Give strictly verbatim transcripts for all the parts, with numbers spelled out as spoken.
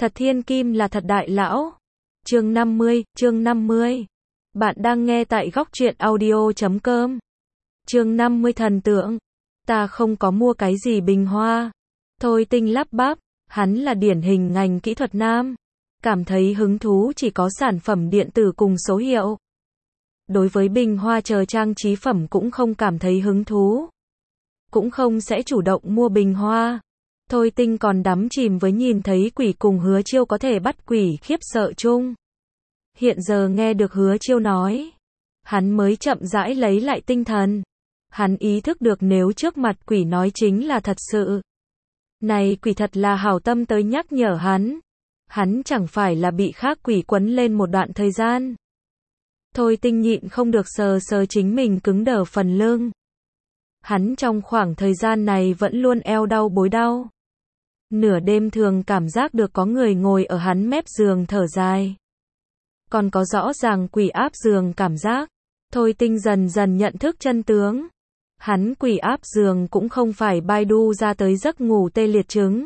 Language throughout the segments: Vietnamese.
Thật thiên kim là thật đại lão. Chương năm mươi, chương năm mươi. Bạn đang nghe tại góc truyện audio chấm com. Chương năm mươi thần tượng. Ta không có mua cái gì bình hoa. Thôi Tinh lắp bắp, hắn là điển hình ngành kỹ thuật nam. Cảm thấy hứng thú chỉ có sản phẩm điện tử cùng số hiệu. Đối với bình hoa chờ trang trí phẩm cũng không cảm thấy hứng thú. Cũng không sẽ chủ động mua bình hoa. Thôi Tinh còn đắm chìm với nhìn thấy quỷ cùng Hứa Chiêu có thể bắt quỷ khiếp sợ chung. Hiện giờ nghe được Hứa Chiêu nói, hắn mới chậm rãi lấy lại tinh thần. Hắn ý thức được nếu trước mặt quỷ nói chính là thật sự. Này quỷ thật là hảo tâm tới nhắc nhở hắn. Hắn chẳng phải là bị khác quỷ quấn lên một đoạn thời gian. Thôi Tinh nhịn không được sờ sờ chính mình cứng đờ phần lưng. Hắn trong khoảng thời gian này vẫn luôn eo đau bối đau. Nửa đêm thường cảm giác được có người ngồi ở hắn mép giường thở dài. Còn có rõ ràng quỷ áp giường cảm giác. Thôi Tinh dần dần nhận thức chân tướng. Hắn quỷ áp giường cũng không phải Baidu ra tới giấc ngủ tê liệt chứng.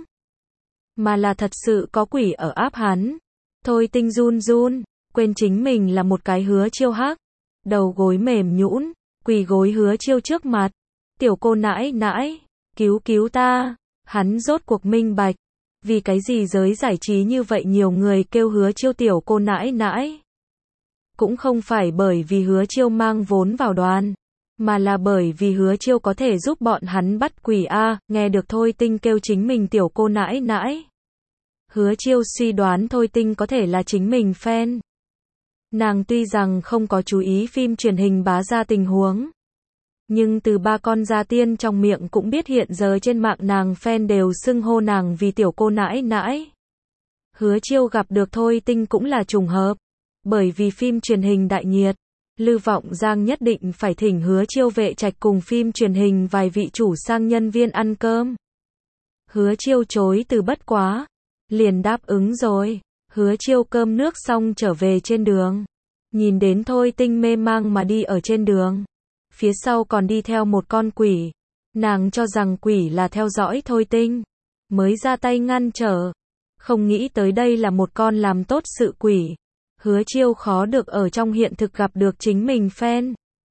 Mà là thật sự có quỷ ở áp hắn. Thôi Tinh run run, quên chính mình là một cái Hứa Chiêu hắc. Đầu gối mềm nhũn, quỳ gối Hứa Chiêu trước mặt. Tiểu cô nãi nãi, cứu cứu ta. Hắn rốt cuộc minh bạch. Vì cái gì giới giải trí như vậy nhiều người kêu Hứa Chiêu tiểu cô nãi nãi. Cũng không phải bởi vì Hứa Chiêu mang vốn vào đoàn. Mà là bởi vì Hứa Chiêu có thể giúp bọn hắn bắt quỷ A, nghe được Thôi Tinh kêu chính mình tiểu cô nãi nãi. Hứa Chiêu suy đoán Thôi Tinh có thể là chính mình fan. Nàng tuy rằng không có chú ý phim truyền hình bá ra tình huống. Nhưng từ ba con gia tiên trong miệng cũng biết hiện giờ trên mạng nàng fan đều xưng hô nàng vì tiểu cô nãi nãi. Hứa Chiêu gặp được Thôi Tinh cũng là trùng hợp. Bởi vì phim truyền hình đại nhiệt. Lư Vọng Giang nhất định phải thỉnh Hứa Chiêu vệ trạch cùng phim truyền hình vài vị chủ sang nhân viên ăn cơm. Hứa Chiêu chối từ bất quá. Liền đáp ứng rồi. Hứa Chiêu cơm nước xong trở về trên đường. Nhìn đến Thôi Tinh mê mang mà đi ở trên đường. Phía sau còn đi theo một con quỷ. Nàng cho rằng quỷ là theo dõi Thôi Tinh. Mới ra tay ngăn trở. Không nghĩ tới đây là một con làm tốt sự quỷ. Hứa Chiêu khó được ở trong hiện thực gặp được chính mình fan.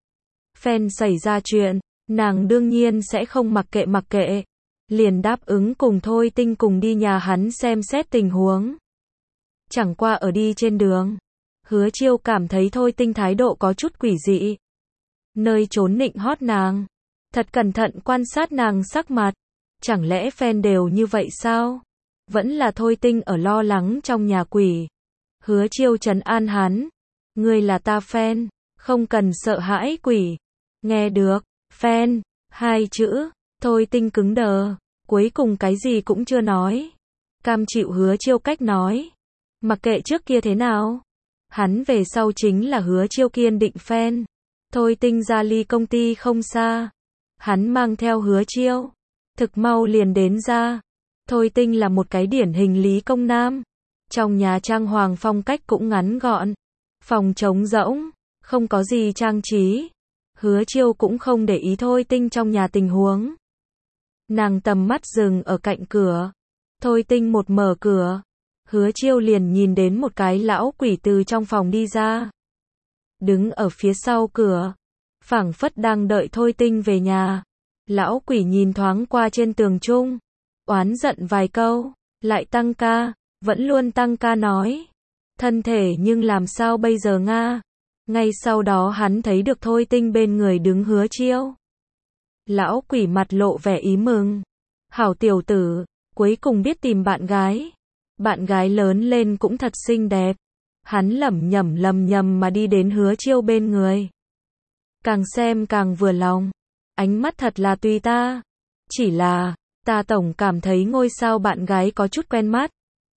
Fan xảy ra chuyện, nàng đương nhiên sẽ không mặc kệ mặc kệ. Liền đáp ứng cùng Thôi Tinh cùng đi nhà hắn xem xét tình huống. Chẳng qua ở đi trên đường. Hứa Chiêu cảm thấy Thôi Tinh thái độ có chút quỷ dị. Nơi trốn nịnh hót nàng. Thật cẩn thận quan sát nàng sắc mặt. Chẳng lẽ fan đều như vậy sao? Vẫn là Thôi Tinh ở lo lắng trong nhà quỷ. Hứa Chiêu trấn an hắn. Ngươi là ta fan. Không cần sợ hãi quỷ. Nghe được. Fan. Hai chữ. Thôi Tinh cứng đờ. Cuối cùng cái gì cũng chưa nói. Cam chịu Hứa Chiêu cách nói. Mặc kệ trước kia thế nào. Hắn về sau chính là Hứa Chiêu kiên định fan. Thôi Tinh ra ly công ty không xa. Hắn mang theo Hứa Chiêu. Thực mau liền đến ra. Thôi Tinh là một cái điển hình lý công nam. Trong nhà trang hoàng phong cách cũng ngắn gọn. Phòng trống rỗng. Không có gì trang trí. Hứa Chiêu cũng không để ý Thôi Tinh trong nhà tình huống. Nàng tầm mắt dừng ở cạnh cửa. Thôi Tinh một mở cửa. Hứa Chiêu liền nhìn đến một cái lão quỷ từ trong phòng đi ra. Đứng ở phía sau cửa. Phảng phất đang đợi Thôi Tinh về nhà. Lão quỷ nhìn thoáng qua trên tường trung. Oán giận vài câu. Lại tăng ca. Vẫn luôn tăng ca nói. Thân thể nhưng làm sao bây giờ nga. Ngay sau đó hắn thấy được Thôi Tinh bên người đứng Hứa Chiêu. Lão quỷ mặt lộ vẻ ý mừng. Hảo tiểu tử. Cuối cùng biết tìm bạn gái. Bạn gái lớn lên cũng thật xinh đẹp. Hắn lẩm nhẩm lầm nhầm mà đi đến Hứa Chiêu bên người. Càng xem càng vừa lòng. Ánh mắt thật là tùy ta. Chỉ là, ta tổng cảm thấy ngôi sao bạn gái có chút quen mắt.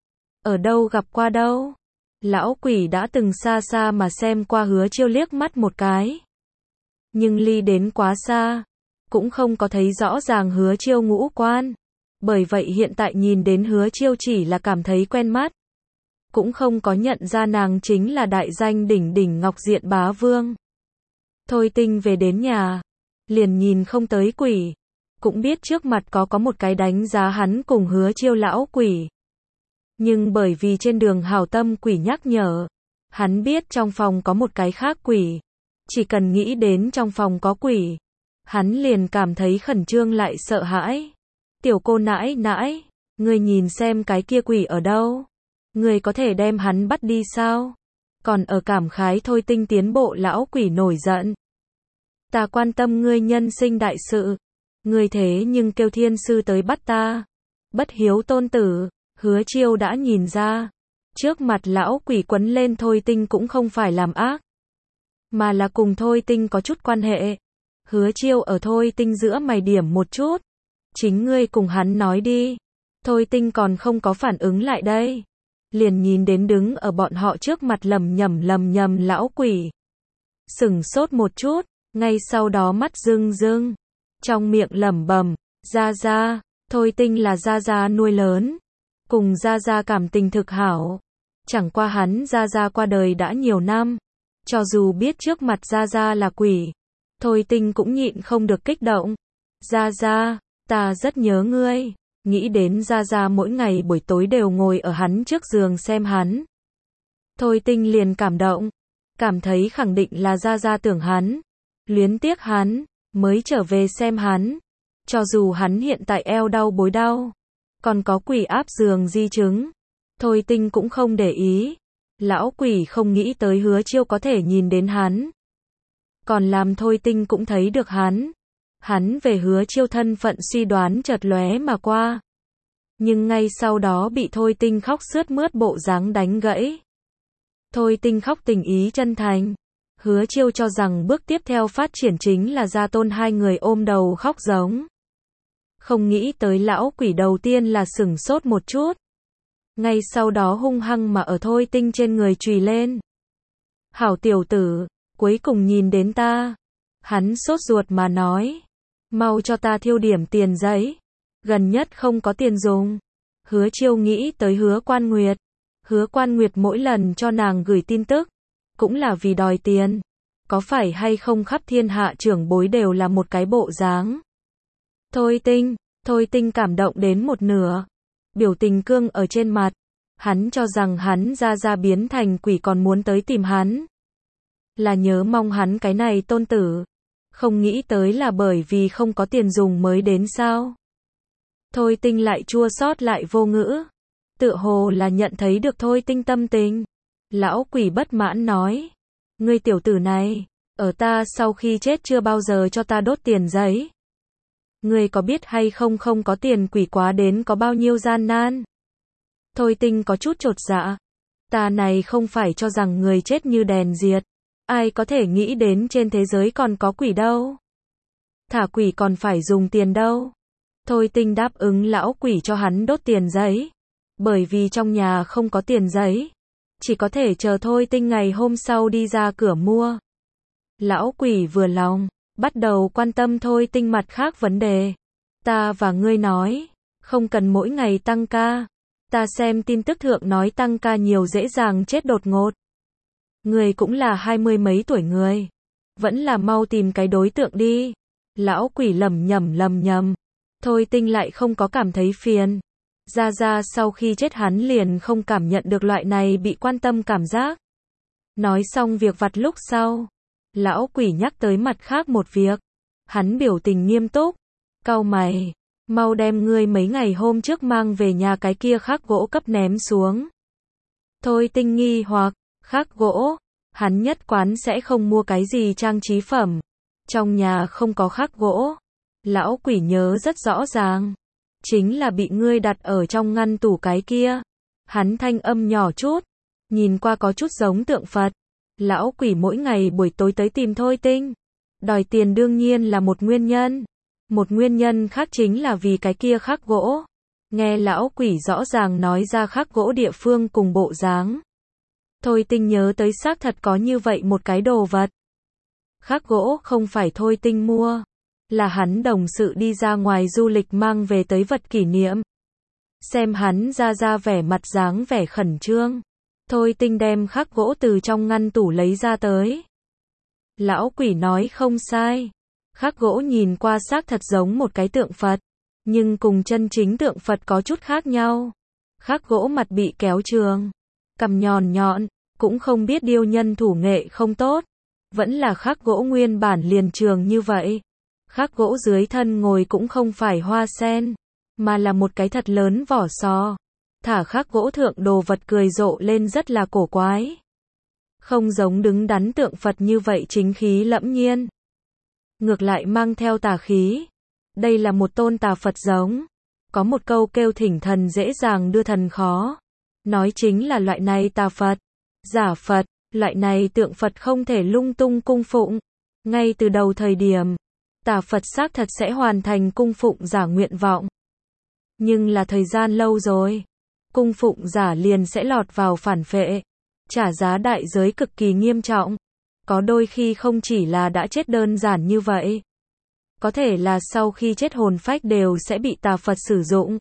Ở đâu gặp qua đâu. Lão quỷ đã từng xa xa mà xem qua Hứa Chiêu liếc mắt một cái. Nhưng ly đến quá xa. Cũng không có thấy rõ ràng Hứa Chiêu ngũ quan. Bởi vậy hiện tại nhìn đến Hứa Chiêu chỉ là cảm thấy quen mắt. Cũng không có nhận ra nàng chính là đại danh đỉnh đỉnh Ngọc Diện Bá Vương. Thôi Tinh về đến nhà. Liền nhìn không tới quỷ. Cũng biết trước mặt có có một cái đánh giá hắn cùng Hứa Chiêu lão quỷ. Nhưng bởi vì trên đường hảo tâm quỷ nhắc nhở, hắn biết trong phòng có một cái khác quỷ. Chỉ cần nghĩ đến trong phòng có quỷ, hắn liền cảm thấy khẩn trương lại sợ hãi. Tiểu cô nãi nãi, ngươi nhìn xem cái kia quỷ ở đâu? Ngươi có thể đem hắn bắt đi sao? Còn ở cảm khái thôi tinh tiến bộ lão quỷ nổi giận. Ta quan tâm ngươi nhân sinh đại sự. Ngươi thế nhưng kêu thiên sư tới bắt ta. Bất hiếu tôn tử, Hứa Chiêu đã nhìn ra. Trước mặt lão quỷ quấn lên thôi tinh cũng không phải làm ác, mà là cùng thôi tinh có chút quan hệ. Hứa Chiêu ở thôi tinh giữa mày điểm một chút. Chính ngươi cùng hắn nói đi. Thôi tinh còn không có phản ứng lại đây. Liền nhìn đến đứng ở bọn họ trước mặt lầm nhầm lầm nhầm lão quỷ. Sửng sốt một chút, ngay sau đó mắt rưng rưng. Trong miệng lẩm bẩm, Gia Gia, thôi tinh là Gia Gia nuôi lớn. Cùng Gia Gia cảm tình thực hảo. Chẳng qua hắn Gia Gia qua đời đã nhiều năm. Cho dù biết trước mặt Gia Gia là quỷ, thôi tinh cũng nhịn không được kích động. Gia Gia, ta rất nhớ ngươi. Nghĩ đến Gia Gia mỗi ngày buổi tối đều ngồi ở hắn trước giường xem hắn. Thôi tinh liền cảm động. Cảm thấy khẳng định là Gia Gia tưởng hắn. Luyến tiếc hắn, mới trở về xem hắn. Cho dù hắn hiện tại eo đau bối đau, còn có quỷ áp giường di chứng, thôi tinh cũng không để ý. Lão quỷ không nghĩ tới Hứa Chiêu có thể nhìn đến hắn. Còn làm thôi tinh cũng thấy được hắn. Hắn về Hứa Chiêu thân phận suy đoán chợt lóe mà qua. Nhưng ngay sau đó bị thôi tinh khóc sướt mướt bộ dáng đánh gãy. Thôi tinh khóc tình ý chân thành. Hứa Chiêu cho rằng bước tiếp theo phát triển chính là gia tôn hai người ôm đầu khóc giống. Không nghĩ tới lão quỷ đầu tiên là sửng sốt một chút. Ngay sau đó hung hăng mà ở thôi tinh trên người chùy lên. Hảo tiểu tử, cuối cùng nhìn đến ta. Hắn sốt ruột mà nói. Mau cho ta thiêu điểm tiền giấy. Gần nhất không có tiền dùng. Hứa Chiêu nghĩ tới Hứa Quan Nguyệt. Hứa Quan Nguyệt mỗi lần cho nàng gửi tin tức, cũng là vì đòi tiền. Có phải hay không khắp thiên hạ trưởng bối đều là một cái bộ dáng. Thôi tinh, thôi tinh cảm động đến một nửa. Biểu tình cương ở trên mặt. Hắn cho rằng hắn Gia Gia biến thành quỷ còn muốn tới tìm hắn. Là nhớ mong hắn cái này tôn tử. Không nghĩ tới là bởi vì không có tiền dùng mới đến sao. Thôi tinh lại chua xót lại vô ngữ. Tựa hồ là nhận thấy được thôi tinh tâm tình. Lão quỷ bất mãn nói. Ngươi tiểu tử này, ở ta sau khi chết chưa bao giờ cho ta đốt tiền giấy. Ngươi có biết hay không không có tiền quỷ quá đến có bao nhiêu gian nan. Thôi tinh có chút chột dạ. Ta này không phải cho rằng người chết như đèn diệt. Ai có thể nghĩ đến trên thế giới còn có quỷ đâu. Thả quỷ còn phải dùng tiền đâu. Thôi tinh đáp ứng lão quỷ cho hắn đốt tiền giấy. Bởi vì trong nhà không có tiền giấy. Chỉ có thể chờ thôi tinh ngày hôm sau đi ra cửa mua. Lão quỷ vừa lòng, bắt đầu quan tâm thôi tinh mặt khác vấn đề. Ta và ngươi nói, không cần mỗi ngày tăng ca. Ta xem tin tức thượng nói tăng ca nhiều dễ dàng chết đột ngột. Ngươi cũng là hai mươi mấy tuổi người. Vẫn là mau tìm cái đối tượng đi. Lão quỷ lầm nhầm lầm nhầm. Thôi tinh lại không có cảm thấy phiền. Gia Gia sau khi chết hắn liền không cảm nhận được loại này bị quan tâm cảm giác. Nói xong việc vặt lúc sau. Lão quỷ nhắc tới mặt khác một việc. Hắn biểu tình nghiêm túc. Cau mày. Mau đem ngươi mấy ngày hôm trước mang về nhà cái kia khắc gỗ cấp ném xuống. Thôi tinh nghi hoặc. Khắc gỗ. Hắn nhất quán sẽ không mua cái gì trang trí phẩm. Trong nhà không có khắc gỗ. Lão quỷ nhớ rất rõ ràng. Chính là bị ngươi đặt ở trong ngăn tủ cái kia. Hắn thanh âm nhỏ chút. Nhìn qua có chút giống tượng Phật. Lão quỷ mỗi ngày buổi tối tới tìm thôi tinh. Đòi tiền đương nhiên là một nguyên nhân. Một nguyên nhân khác chính là vì cái kia khắc gỗ. Nghe lão quỷ rõ ràng nói ra khắc gỗ địa phương cùng bộ dáng. Thôi tinh nhớ tới xác thật có như vậy một cái đồ vật. Khắc gỗ không phải thôi tinh mua. Là hắn đồng sự đi ra ngoài du lịch mang về tới vật kỷ niệm. Xem hắn ra ra vẻ mặt dáng vẻ khẩn trương. Thôi tinh đem khắc gỗ từ trong ngăn tủ lấy ra tới. Lão quỷ nói không sai. Khắc gỗ nhìn qua xác thật giống một cái tượng Phật. Nhưng cùng chân chính tượng Phật có chút khác nhau. Khắc gỗ mặt bị kéo trường, cằm nhọn nhọn, cũng không biết điêu nhân thủ nghệ không tốt. Vẫn là khắc gỗ nguyên bản liền trường như vậy. Khắc gỗ dưới thân ngồi cũng không phải hoa sen, mà là một cái thật lớn vỏ sò. Thả khắc gỗ thượng đồ vật cười rộ lên rất là cổ quái. Không giống đứng đắn tượng Phật như vậy chính khí lẫm nhiên. Ngược lại mang theo tà khí. Đây là một tôn tà Phật giống. Có một câu kêu thỉnh thần dễ dàng đưa thần khó. Nói chính là loại này tà Phật, giả Phật, loại này tượng Phật không thể lung tung cung phụng. Ngay từ đầu thời điểm, tà Phật xác thật sẽ hoàn thành cung phụng giả nguyện vọng. Nhưng là thời gian lâu rồi, cung phụng giả liền sẽ lọt vào phản phệ, trả giá đại giới cực kỳ nghiêm trọng. Có đôi khi không chỉ là đã chết đơn giản như vậy, có thể là sau khi chết hồn phách đều sẽ bị tà Phật sử dụng,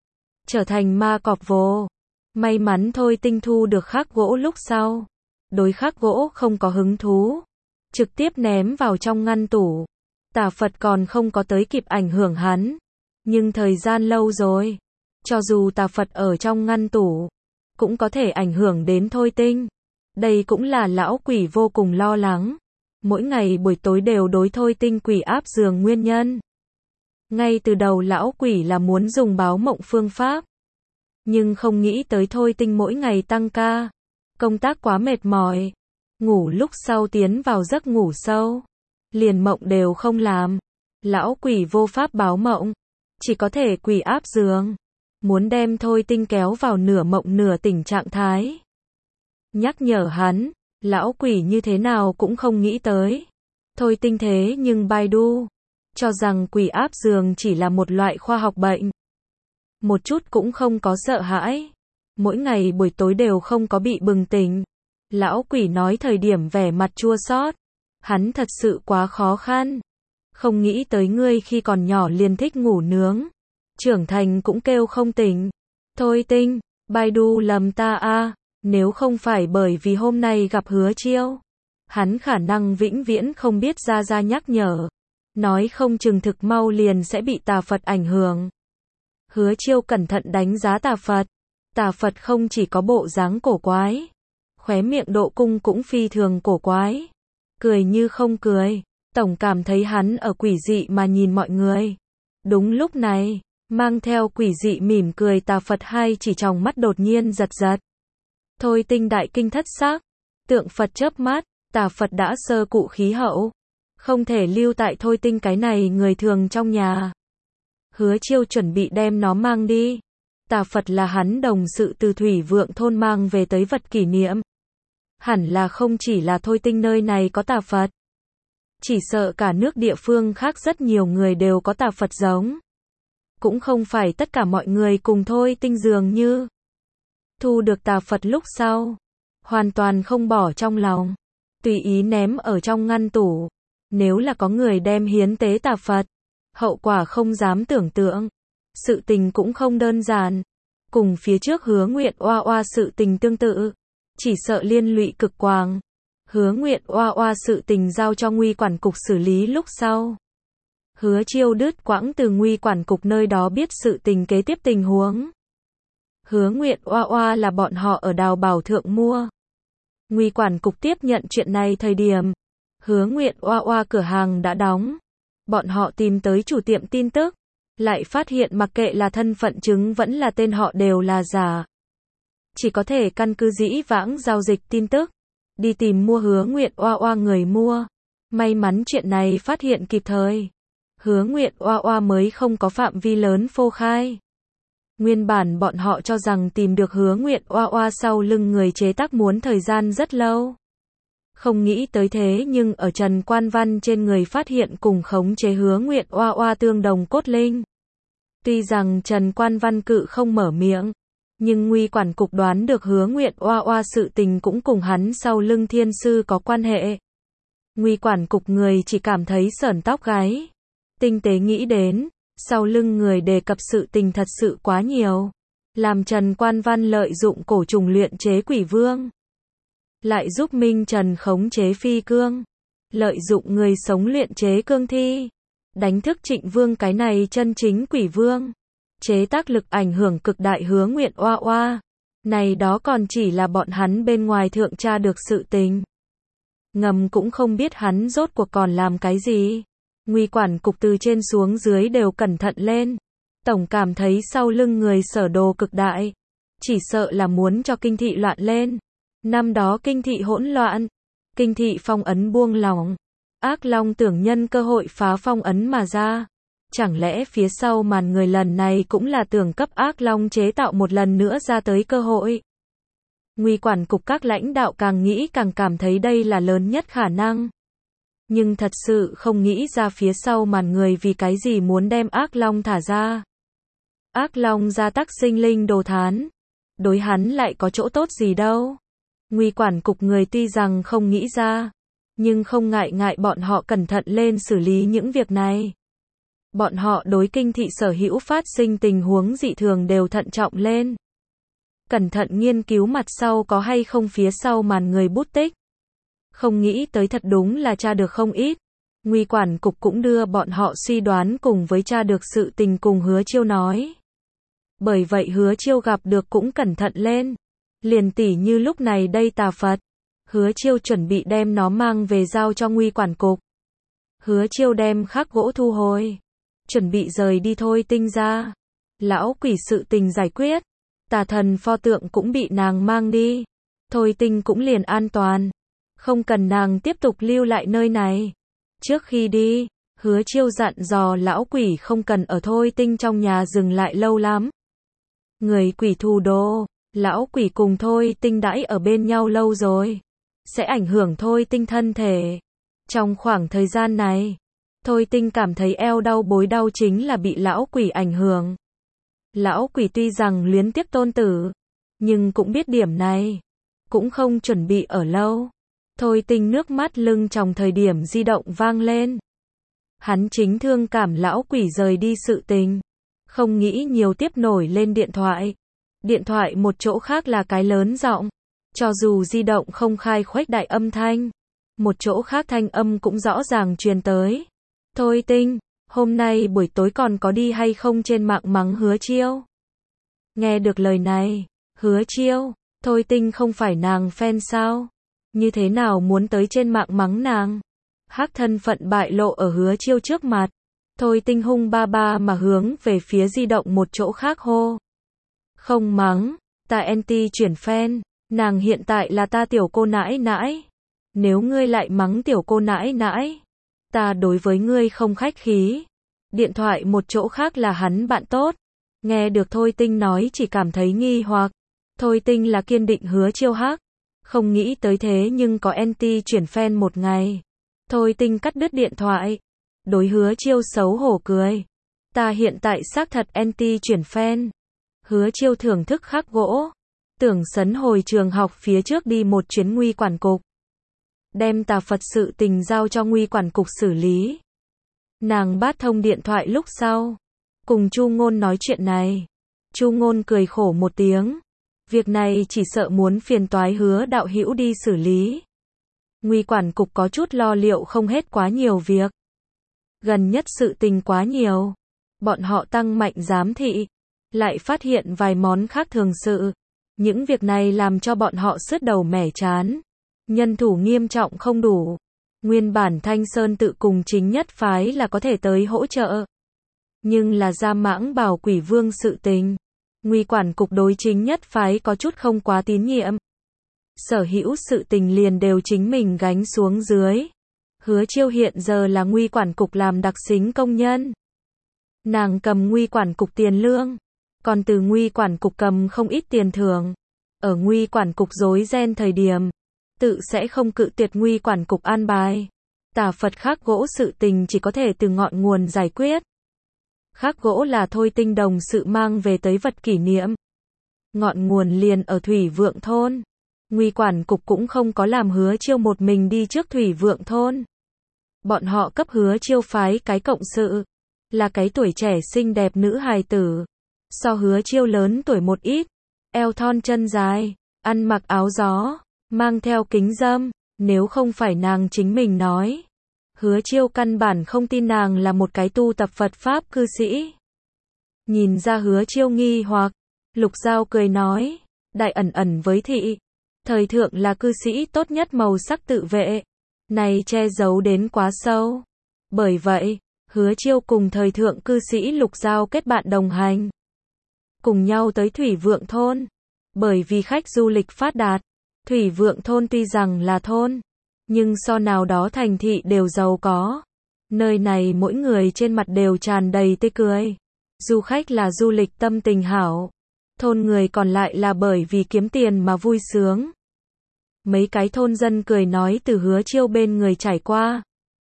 trở thành ma cọp vồ. May mắn thôi Tinh thu được khắc gỗ lúc sau, đối khắc gỗ không có hứng thú, trực tiếp ném vào trong ngăn tủ. Tà Phật còn không có tới kịp ảnh hưởng hắn, nhưng thời gian lâu rồi, cho dù tà Phật ở trong ngăn tủ, cũng có thể ảnh hưởng đến Thôi Tinh. Đây cũng là lão quỷ vô cùng lo lắng, mỗi ngày buổi tối đều đối Thôi Tinh quỷ áp giường nguyên nhân. Ngay từ đầu lão quỷ là muốn dùng báo mộng phương pháp, nhưng không nghĩ tới Thôi Tinh mỗi ngày tăng ca, công tác quá mệt mỏi, ngủ lúc sau tiến vào giấc ngủ sâu, liền mộng đều không làm. Lão quỷ vô pháp báo mộng, chỉ có thể quỷ áp giường, muốn đem Thôi Tinh kéo vào nửa mộng nửa tỉnh trạng thái. Nhắc nhở hắn, lão quỷ như thế nào cũng không nghĩ tới. Thôi Tinh thế nhưng Baidu, cho rằng quỷ áp giường chỉ là một loại khoa học bệnh. Một chút cũng không có sợ hãi. Mỗi ngày buổi tối đều không có bị bừng tỉnh. Lão quỷ nói thời điểm vẻ mặt chua xót. Hắn thật sự quá khó khăn. Không nghĩ tới ngươi khi còn nhỏ liền thích ngủ nướng. Trưởng thành cũng kêu không tỉnh. Thôi Tinh, Baidu lầm ta a. Nếu không phải bởi vì hôm nay gặp Hứa Chiêu, hắn khả năng vĩnh viễn không biết ra ra nhắc nhở. Nói không chừng thực mau liền sẽ bị tà Phật ảnh hưởng. Hứa Chiêu cẩn thận đánh giá tà Phật. Tà Phật không chỉ có bộ dáng cổ quái, khóe miệng độ cung cũng phi thường cổ quái. Cười như không cười, tổng cảm thấy hắn ở quỷ dị mà nhìn mọi người. Đúng lúc này, mang theo quỷ dị mỉm cười tà Phật hai chỉ tròng mắt đột nhiên giật giật. Thôi Tinh đại kinh thất sắc, tượng Phật chớp mắt, tà Phật đã sơ cụ khí hậu, không thể lưu tại Thôi Tinh cái này người thường trong nhà. Hứa Chiêu chuẩn bị đem nó mang đi. Tà Phật là hắn đồng sự từ Thủy Vượng thôn mang về tới vật kỷ niệm. Hẳn là không chỉ là Thôi Tinh nơi này có tà Phật. Chỉ sợ cả nước địa phương khác rất nhiều người đều có tà Phật giống. Cũng không phải tất cả mọi người cùng Thôi Tinh dường như. Thu được tà Phật lúc sau, hoàn toàn không bỏ trong lòng, tùy ý ném ở trong ngăn tủ. Nếu là có người đem hiến tế tà Phật, hậu quả không dám tưởng tượng. Sự tình cũng không đơn giản, cùng phía trước Hứa Nguyện Oa Oa sự tình tương tự, chỉ sợ liên lụy cực quàng. Hứa Nguyện Oa Oa sự tình giao cho Nguy quản cục xử lý lúc sau, Hứa Chiêu đứt quãng từ Nguy quản cục nơi đó biết sự tình kế tiếp tình huống. Hứa Nguyện Oa Oa là bọn họ ở Đào Bảo Thượng mua. Nguy quản cục tiếp nhận chuyện này thời điểm, Hứa Nguyện Oa Oa cửa hàng đã đóng. Bọn họ tìm tới chủ tiệm tin tức, lại phát hiện mặc kệ là thân phận chứng vẫn là tên họ đều là giả. Chỉ có thể căn cứ dĩ vãng giao dịch tin tức, đi tìm mua Hứa Nguyện Oa Oa người mua. May mắn chuyện này phát hiện kịp thời, Hứa Nguyện Oa Oa mới không có phạm vi lớn phô khai. Nguyên bản bọn họ cho rằng tìm được Hứa Nguyện Oa Oa sau lưng người chế tác muốn thời gian rất lâu. Không nghĩ tới thế nhưng ở Trần Quan Văn trên người phát hiện cùng khống chế Hứa Nguyện Oa Oa tương đồng cốt linh. Tuy rằng Trần Quan Văn cự không mở miệng, nhưng Nguy quản cục đoán được Hứa Nguyện Oa Oa sự tình cũng cùng hắn sau lưng thiên sư có quan hệ. Nguy quản cục người chỉ cảm thấy sởn tóc gáy. Tinh tế nghĩ đến, sau lưng người đề cập sự tình thật sự quá nhiều. Làm Trần Quan Văn lợi dụng cổ trùng luyện chế quỷ vương, lại giúp Minh Trần khống chế phi cương, lợi dụng người sống luyện chế cương thi, đánh thức Trịnh Vương cái này chân chính quỷ vương. chế tác lực ảnh hưởng cực đại hứa nguyện oa oa. Này đó còn chỉ là bọn hắn bên ngoài thượng tra được sự tình. Ngầm cũng không biết hắn rốt cuộc còn làm cái gì. Nguy quản cục từ trên xuống dưới đều cẩn thận lên. Tổng cảm thấy sau lưng người Sở đồ cực đại. Chỉ sợ là muốn cho kinh thị loạn lên. Năm đó kinh thị hỗn loạn. Kinh thị phong ấn buông lỏng. Ác Long tưởng nhân cơ hội phá phong ấn mà ra. Chẳng lẽ phía sau màn người lần này cũng là tưởng cấp Ác Long chế tạo một lần nữa ra tới cơ hội. Nguy quản cục các lãnh đạo càng nghĩ càng cảm thấy đây là lớn nhất khả năng. Nhưng thật sự không nghĩ ra phía sau màn người vì cái gì muốn đem Ác Long thả ra. Ác Long ra tác sinh linh đồ thán. Đối hắn lại có chỗ tốt gì đâu. Nguy quản cục người tuy rằng không nghĩ ra. Nhưng không ngại ngại bọn họ cẩn thận lên xử lý những việc này. Bọn họ đối kinh thị sở hữu phát sinh tình huống dị thường đều thận trọng lên. Cẩn thận nghiên cứu mặt sau có hay không phía sau màn người bút tích. Không nghĩ tới thật đúng là tra được không ít. Nguy quản cục cũng đưa bọn họ suy đoán cùng với tra được sự tình cùng Hứa Chiêu nói. Bởi vậy Hứa Chiêu gặp được cũng cẩn thận lên. Liền tỉ như lúc này đây Tà Phật. Hứa Chiêu chuẩn bị đem nó mang về giao cho Nguy quản cục. Hứa Chiêu đem khắc gỗ thu hồi. Chuẩn bị rời đi Thôi Tinh ra. Lão quỷ sự tình giải quyết. Tà thần pho tượng cũng bị nàng mang đi. Thôi Tinh cũng liền an toàn. Không cần nàng tiếp tục lưu lại nơi này. Trước khi đi, Hứa Chiêu dặn dò lão quỷ không cần ở Thôi Tinh trong nhà dừng lại lâu lắm. Người quỷ thù đồ, lão quỷ cùng Thôi Tinh đãi ở bên nhau lâu rồi. Sẽ ảnh hưởng Thôi Tinh thân thể. Trong khoảng thời gian này, Thôi Tinh cảm thấy eo đau bối đau chính là bị lão quỷ ảnh hưởng. Lão quỷ tuy rằng luyến tiếc tôn tử, nhưng cũng biết điểm này. Cũng không chuẩn bị ở lâu. Thôi Tinh nước mắt lưng trong thời điểm di động vang lên. Hắn chính thương cảm lão quỷ rời đi sự tình. Không nghĩ nhiều tiếp nổi lên điện thoại. Điện thoại một chỗ khác là cái lớn giọng. Cho dù di động không khai khuếch đại âm thanh. Một chỗ khác thanh âm cũng rõ ràng truyền tới. Thôi Tinh, hôm nay buổi tối còn có đi hay không trên mạng mắng Hứa Chiêu? Nghe được lời này, Hứa Chiêu, Thôi Tinh không phải nàng fan sao? Như thế nào muốn tới trên mạng mắng nàng? Hắc thân phận bại lộ ở Hứa Chiêu trước mặt. Thôi Tinh hung ba ba mà hướng về phía di động một chỗ khác hô. Không mắng, ta anti chuyển fan, nàng hiện tại là ta tiểu cô nãi nãi. Nếu ngươi lại mắng tiểu cô nãi nãi, ta đối với ngươi không khách khí. Điện thoại một chỗ khác là hắn bạn tốt. Nghe được Thôi Tinh nói chỉ cảm thấy nghi hoặc. Thôi Tinh là kiên định Hứa Chiêu hắc. Không nghĩ tới thế nhưng có anti chuyển fan một ngày. Thôi Tinh cắt đứt điện thoại. Đối Hứa Chiêu xấu hổ cười. Ta hiện tại xác thật anti chuyển fan. Hứa Chiêu thưởng thức khắc gỗ. Tưởng sấn hồi trường học phía trước đi một chuyến Nguy quản cục. Đem Tà Phật sự tình giao cho Nguy quản cục xử lý. Nàng bát thông điện thoại lúc sau. Cùng Chu Ngôn nói chuyện này. Chu Ngôn cười khổ một tiếng. Việc này chỉ sợ muốn phiền toái Hứa đạo hữu đi xử lý. Nguy quản cục có chút lo liệu không hết quá nhiều việc. Gần nhất sự tình quá nhiều. Bọn họ tăng mạnh giám thị. Lại phát hiện vài món khác thường sự. Những việc này làm cho bọn họ sứt đầu mẻ chán. Nhân thủ nghiêm trọng không đủ. Nguyên bản Thanh Sơn tự cùng chính nhất phái là có thể tới hỗ trợ. Nhưng là ra Mãng Bảo Quỷ Vương sự tình. Nguy quản cục đối chính nhất phái có chút không quá tín nhiệm. Sở hữu sự tình liền đều chính mình gánh xuống dưới. Hứa Chiêu hiện giờ là Nguy quản cục làm đặc xính công nhân. Nàng cầm Nguy quản cục tiền lương. Còn từ Nguy quản cục cầm không ít tiền thưởng. Ở Nguy quản cục rối ren thời điểm. Tự sẽ không cự tuyệt Nguy quản cục an bài. Tà Phật khắc gỗ sự tình chỉ có thể từ ngọn nguồn giải quyết. Khắc gỗ là Thôi Tinh đồng sự mang về tới vật kỷ niệm. Ngọn nguồn liền ở Thủy Vượng thôn. Nguy quản cục cũng không có làm Hứa Chiêu một mình đi trước Thủy Vượng thôn. Bọn họ cấp Hứa Chiêu phái cái cộng sự. Là cái tuổi trẻ xinh đẹp nữ hài tử. So Hứa Chiêu lớn tuổi một ít. Eo thon chân dài. Ăn mặc áo gió. Mang theo kính râm. Nếu không phải nàng chính mình nói. Hứa Chiêu căn bản không tin nàng là một cái tu tập Phật Pháp cư sĩ. Nhìn ra Hứa Chiêu nghi hoặc, Lục Giao cười nói, đại ẩn ẩn với thị. Thời thượng là cư sĩ tốt nhất màu sắc tự vệ. Này che giấu đến quá sâu. Bởi vậy, Hứa Chiêu cùng thời thượng cư sĩ Lục Giao kết bạn đồng hành. Cùng nhau tới Thủy Vượng Thôn. Bởi vì khách du lịch phát đạt, Thủy Vượng Thôn tuy rằng là thôn, nhưng so nào đó thành thị đều giàu có. Nơi này mỗi người trên mặt đều tràn đầy tươi cười. Du khách là du lịch tâm tình hảo. Thôn người còn lại là bởi vì kiếm tiền mà vui sướng. Mấy cái thôn dân cười nói từ Hứa Chiêu bên người trải qua.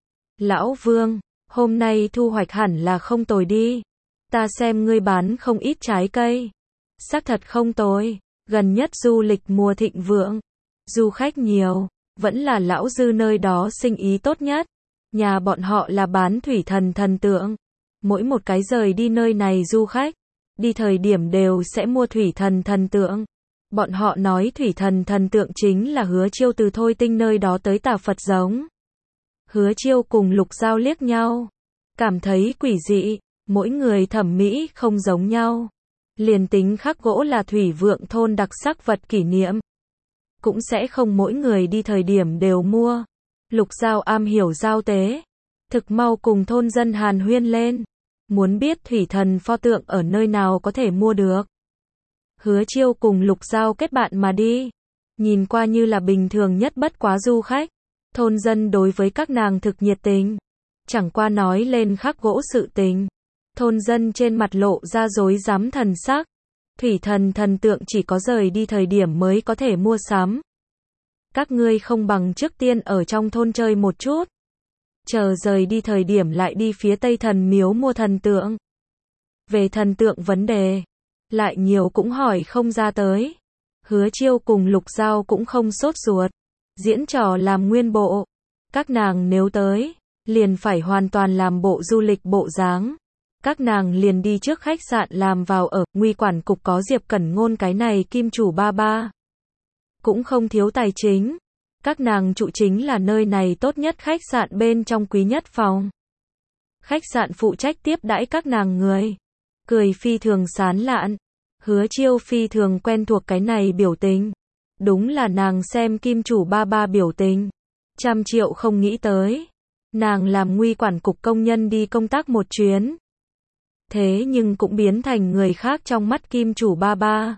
Lão Vương, hôm nay thu hoạch hẳn là không tồi đi. Ta xem ngươi bán không ít trái cây. Xác thật không tồi, gần nhất du lịch mùa thịnh vượng. Du khách nhiều, vẫn là lão dư nơi đó sinh ý tốt nhất. Nhà bọn họ là bán thủy thần thần tượng. Mỗi một cái rời đi nơi này du khách, đi thời điểm đều sẽ mua thủy thần thần tượng. Bọn họ nói thủy thần thần tượng chính là Hứa Chiêu từ Thôi Tinh nơi đó tới Tà Phật giống. Hứa Chiêu cùng Lục Giao liếc nhau, cảm thấy quỷ dị, mỗi người thẩm mỹ không giống nhau. Liền tính khắc gỗ là Thủy Vượng Thôn đặc sắc vật kỷ niệm, cũng sẽ không mỗi người đi thời điểm đều mua. Lục Giao am hiểu giao tế, thực mau cùng thôn dân hàn huyên lên, muốn biết thủy thần pho tượng ở nơi nào có thể mua được. Hứa Chiêu cùng Lục Giao kết bạn mà đi, nhìn qua như là bình thường nhất bất quá du khách. Thôn dân đối với các nàng thực nhiệt tình, chẳng qua nói lên khắc gỗ sự tình. Thôn dân trên mặt lộ ra rối rắm thần sắc. Thủy thần thần tượng chỉ có rời đi thời điểm mới có thể mua sắm. Các ngươi không bằng trước tiên ở trong thôn chơi một chút. Chờ rời đi thời điểm lại đi phía Tây Thần Miếu mua thần tượng. Về thần tượng vấn đề, lại nhiều cũng hỏi không ra tới. Hứa Chiêu cùng Lục Giao cũng không sốt ruột. Diễn trò làm nguyên bộ. Các nàng nếu tới, liền phải hoàn toàn làm bộ du lịch bộ dáng. Các nàng liền đi trước khách sạn làm vào ở, Nguy quản cục có Diệp Cẩn Ngôn cái này kim chủ ba ba. Cũng không thiếu tài chính. Các nàng trụ chính là nơi này tốt nhất khách sạn bên trong quý nhất phòng. Khách sạn phụ trách tiếp đãi các nàng người. Cười phi thường sán lạn. Hứa Chiêu phi thường quen thuộc cái này biểu tình. Đúng là nàng xem kim chủ ba ba biểu tình. Trăm triệu không nghĩ tới. Nàng làm Nguy quản cục công nhân đi công tác một chuyến. Thế nhưng cũng biến thành người khác trong mắt kim chủ ba ba.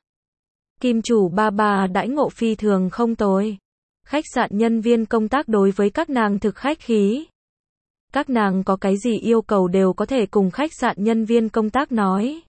Kim chủ ba ba đãi ngộ phi thường không tồi. Khách sạn nhân viên công tác đối với các nàng thực khách khí. Các nàng có cái gì yêu cầu đều có thể cùng khách sạn nhân viên công tác nói.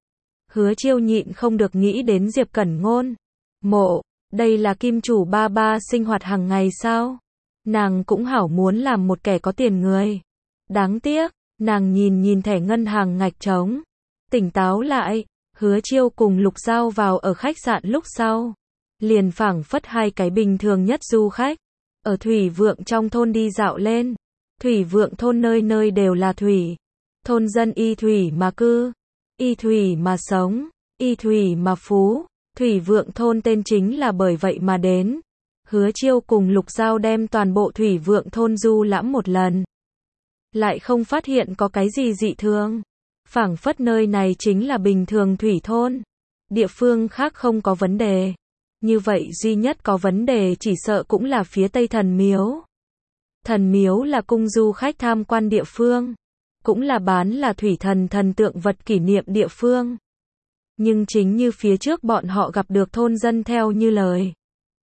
Hứa Chiêu nhịn không được nghĩ đến Diệp Cẩn Ngôn. Mộ, đây là kim chủ ba ba sinh hoạt hàng ngày sao? Nàng cũng hảo muốn làm một kẻ có tiền người. Đáng tiếc, nàng nhìn nhìn thẻ ngân hàng ngạch trống. Tỉnh táo lại, Hứa Chiêu cùng Lục Giao vào ở khách sạn lúc sau. Liền phảng phất hai cái bình thường nhất du khách. Ở Thủy Vượng trong thôn đi dạo lên. Thủy Vượng thôn nơi nơi đều là thủy. Thôn dân y thủy mà cư. Y thủy mà sống. Y thủy mà phú. Thủy Vượng thôn tên chính là bởi vậy mà đến. Hứa Chiêu cùng Lục Giao đem toàn bộ Thủy Vượng thôn du lãm một lần. Lại không phát hiện có cái gì dị thường. Phảng phất nơi này chính là bình thường thủy thôn. Địa phương khác không có vấn đề. Như vậy duy nhất có vấn đề chỉ sợ cũng là phía Tây Thần Miếu. Thần Miếu là cung du khách tham quan địa phương. Cũng là bán là thủy thần thần tượng vật kỷ niệm địa phương. Nhưng chính như phía trước bọn họ gặp được thôn dân theo như lời.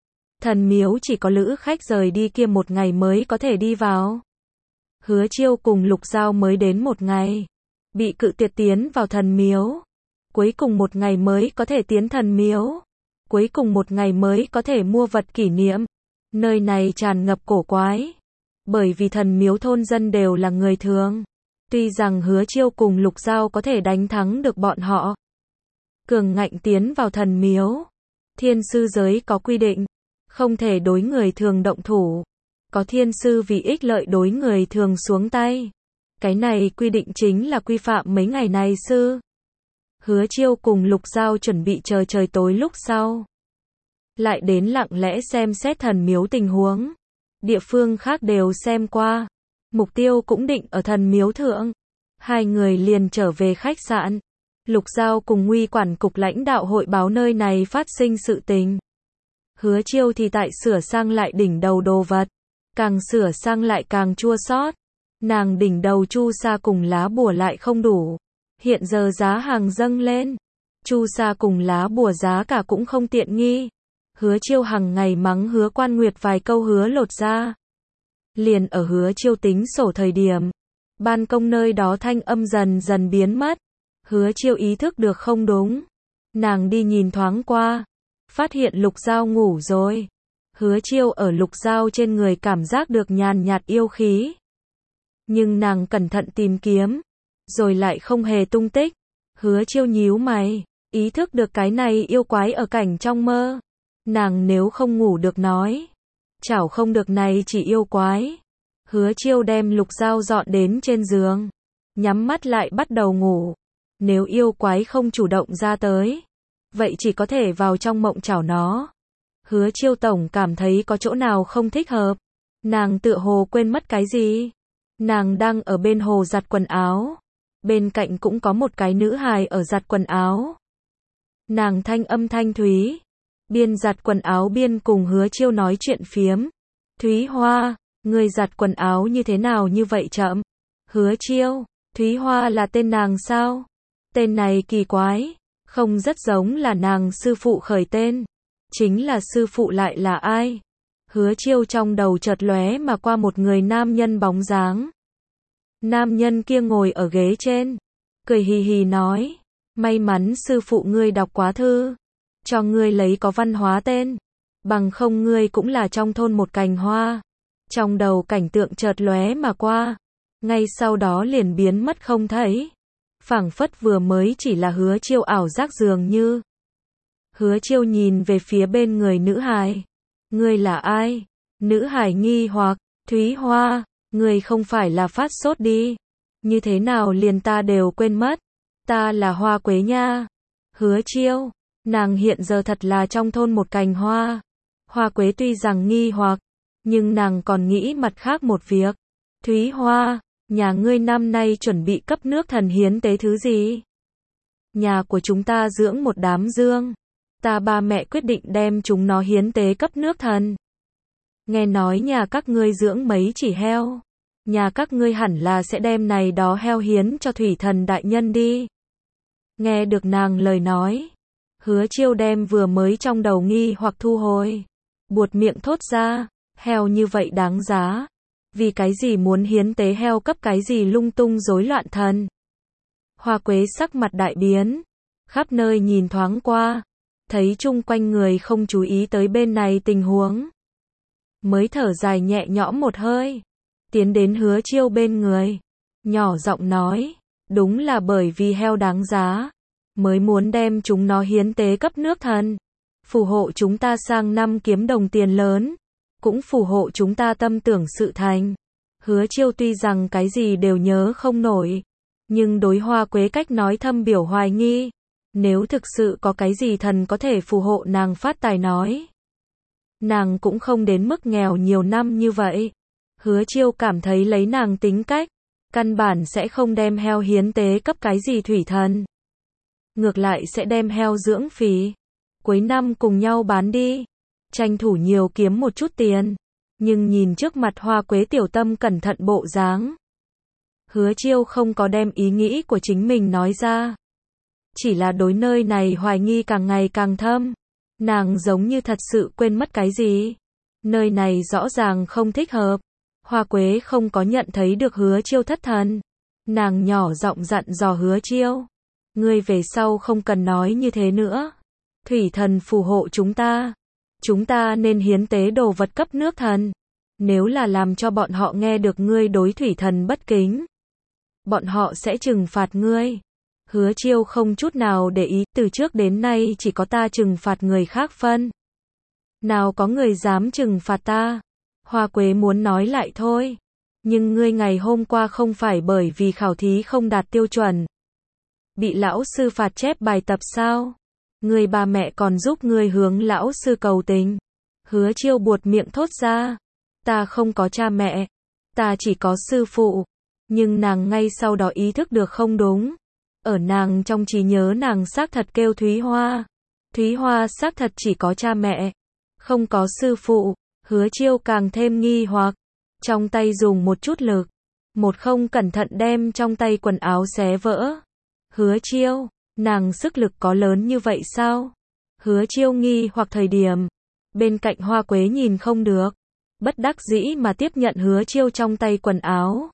Thần Miếu chỉ có lữ khách rời đi kia một ngày mới có thể đi vào. Hứa Chiêu cùng Lục Giao mới đến một ngày. Bị cự tuyệt tiến vào thần miếu. Cuối cùng một ngày mới có thể tiến thần miếu. Cuối cùng một ngày mới có thể mua vật kỷ niệm. Nơi này tràn ngập cổ quái. Bởi vì thần miếu thôn dân đều là người thường. Tuy rằng Hứa Chiêu cùng Lục Giao có thể đánh thắng được bọn họ. Cường ngạnh tiến vào thần miếu. Thiên sư giới có quy định. Không thể đối người thường động thủ. Có thiên sư vì ích lợi đối người thường xuống tay. Cái này quy định chính là quy phạm mấy ngày này sư. Hứa Chiêu cùng Lục Giao chuẩn bị chờ trời tối lúc sau. Lại đến lặng lẽ xem xét thần miếu tình huống. Địa phương khác đều xem qua. Mục tiêu cũng định ở thần miếu thượng. Hai người liền trở về khách sạn. Lục Giao cùng Nguy quản cục lãnh đạo hội báo nơi này phát sinh sự tình. Hứa Chiêu thì tại sửa sang lại đỉnh đầu đồ vật. Càng sửa sang lại càng chua xót. Nàng đỉnh đầu chu sa cùng lá bùa lại không đủ. Hiện giờ giá hàng dâng lên. Chu sa cùng lá bùa giá cả cũng không tiện nghi. Hứa Chiêu hằng ngày mắng Hứa Quan Nguyệt vài câu hứa lột ra. Liền ở Hứa Chiêu tính sổ thời điểm. Ban công nơi đó thanh âm dần dần biến mất. Hứa Chiêu ý thức được không đúng. Nàng đi nhìn thoáng qua. Phát hiện Lục Giao ngủ rồi. Hứa Chiêu ở Lục Giao trên người cảm giác được nhàn nhạt yêu khí. Nhưng nàng cẩn thận tìm kiếm. Rồi lại không hề tung tích. Hứa Chiêu nhíu mày. Ý thức được cái này yêu quái ở cảnh trong mơ. Nàng nếu không ngủ được nói. Chảo không được này chỉ yêu quái. Hứa Chiêu đem Lục Giao dọn đến trên giường. Nhắm mắt lại bắt đầu ngủ. Nếu yêu quái không chủ động ra tới. Vậy chỉ có thể vào trong mộng chảo nó. Hứa Chiêu tổng cảm thấy có chỗ nào không thích hợp. Nàng tựa hồ quên mất cái gì. Nàng đang ở bên hồ giặt quần áo. Bên cạnh cũng có một cái nữ hài ở giặt quần áo. Nàng thanh âm thanh thúy. Biên giặt quần áo biên cùng Hứa Chiêu nói chuyện phiếm. Thúy Hoa, người giặt quần áo như thế nào như vậy chậm? Hứa Chiêu, Thúy Hoa là tên nàng sao? Tên này kỳ quái. Không rất giống là nàng sư phụ khởi tên. Chính là sư phụ lại là ai? Hứa Chiêu trong đầu chợt lóe mà qua một người nam nhân bóng dáng. Nam nhân kia ngồi ở ghế trên. Cười hì hì nói. May mắn sư phụ ngươi đọc quá thư. Cho ngươi lấy có văn hóa tên. Bằng không ngươi cũng là trong thôn một cành hoa. Trong đầu cảnh tượng chợt lóe mà qua. Ngay sau đó liền biến mất không thấy. Phảng phất vừa mới chỉ là Hứa Chiêu ảo giác dường như. Hứa Chiêu nhìn về phía bên người nữ hài. Ngươi là ai? Nữ hài nghi hoặc. Thúy Hoa, ngươi không phải là phát sốt đi. Như thế nào liền ta đều quên mất. Ta là Hoa Quế nha. Hứa Chiêu, nàng hiện giờ thật là trong thôn một cành hoa. Hoa Quế tuy rằng nghi hoặc, nhưng nàng còn nghĩ mặt khác một việc. Thúy Hoa, nhà ngươi năm nay chuẩn bị cấp nước thần hiến tế thứ gì? Nhà của chúng ta dưỡng một đám dương. Ta ba mẹ quyết định đem chúng nó hiến tế cấp nước thần. Nghe nói nhà các ngươi dưỡng mấy chỉ heo. Nhà các ngươi hẳn là sẽ đem này đó heo hiến cho thủy thần đại nhân đi. Nghe được nàng lời nói. Hứa Chiêu đem vừa mới trong đầu nghi hoặc thu hồi. Buột miệng thốt ra. Heo như vậy đáng giá. Vì cái gì muốn hiến tế heo cấp cái gì lung tung rối loạn thần. Hoa Quế sắc mặt đại biến. Khắp nơi nhìn thoáng qua. Thấy chung quanh người không chú ý tới bên này tình huống. Mới thở dài nhẹ nhõm một hơi. Tiến đến Hứa Chiêu bên người. Nhỏ giọng nói. Đúng là bởi vì heo đáng giá. Mới muốn đem chúng nó hiến tế cấp nước thần. Phù hộ chúng ta sang năm kiếm đồng tiền lớn. Cũng phù hộ chúng ta tâm tưởng sự thành. Hứa Chiêu tuy rằng cái gì đều nhớ không nổi. Nhưng đối Hoa Quế cách nói thâm biểu hoài nghi. Nếu thực sự có cái gì thần có thể phù hộ nàng phát tài nói. Nàng cũng không đến mức nghèo nhiều năm như vậy. Hứa Chiêu cảm thấy lấy nàng tính cách. Căn bản sẽ không đem heo hiến tế cấp cái gì thủy thần. Ngược lại sẽ đem heo dưỡng phí. Cuối năm cùng nhau bán đi. Tranh thủ nhiều kiếm một chút tiền. Nhưng nhìn trước mặt Hoa Quế tiểu tâm cẩn thận bộ dáng. Hứa Chiêu không có đem ý nghĩ của chính mình nói ra. Chỉ là đối nơi này hoài nghi càng ngày càng thâm. Nàng giống như thật sự quên mất cái gì. Nơi này rõ ràng không thích hợp. Hoa Quế không có nhận thấy được Hứa Chiêu thất thần. Nàng nhỏ giọng dặn dò Hứa Chiêu. Ngươi về sau không cần nói như thế nữa. Thủy thần phù hộ chúng ta. Chúng ta nên hiến tế đồ vật cấp nước thần. Nếu là làm cho bọn họ nghe được ngươi đối thủy thần bất kính. Bọn họ sẽ trừng phạt ngươi. Hứa Chiêu không chút nào để ý. Từ trước đến nay chỉ có ta trừng phạt người khác phân. Nào có người dám trừng phạt ta. Hoa Quế muốn nói lại thôi. Nhưng ngươi ngày hôm qua không phải bởi vì khảo thí không đạt tiêu chuẩn. Bị lão sư phạt chép bài tập sao? Ngươi ba mẹ còn giúp ngươi hướng lão sư cầu tình. Hứa Chiêu buột miệng thốt ra. Ta không có cha mẹ. Ta chỉ có sư phụ. Nhưng nàng ngay sau đó ý thức được không đúng. Ở nàng trong trí nhớ nàng xác thật kêu Thúy Hoa. Thúy Hoa xác thật chỉ có cha mẹ, không có sư phụ. Hứa Chiêu càng thêm nghi hoặc, trong tay dùng một chút lực, một không cẩn thận đem trong tay quần áo xé vỡ. Hứa Chiêu, nàng sức lực có lớn như vậy sao? Hứa Chiêu nghi hoặc thời điểm, bên cạnh Hoa Quế nhìn không được, bất đắc dĩ mà tiếp nhận Hứa Chiêu trong tay quần áo.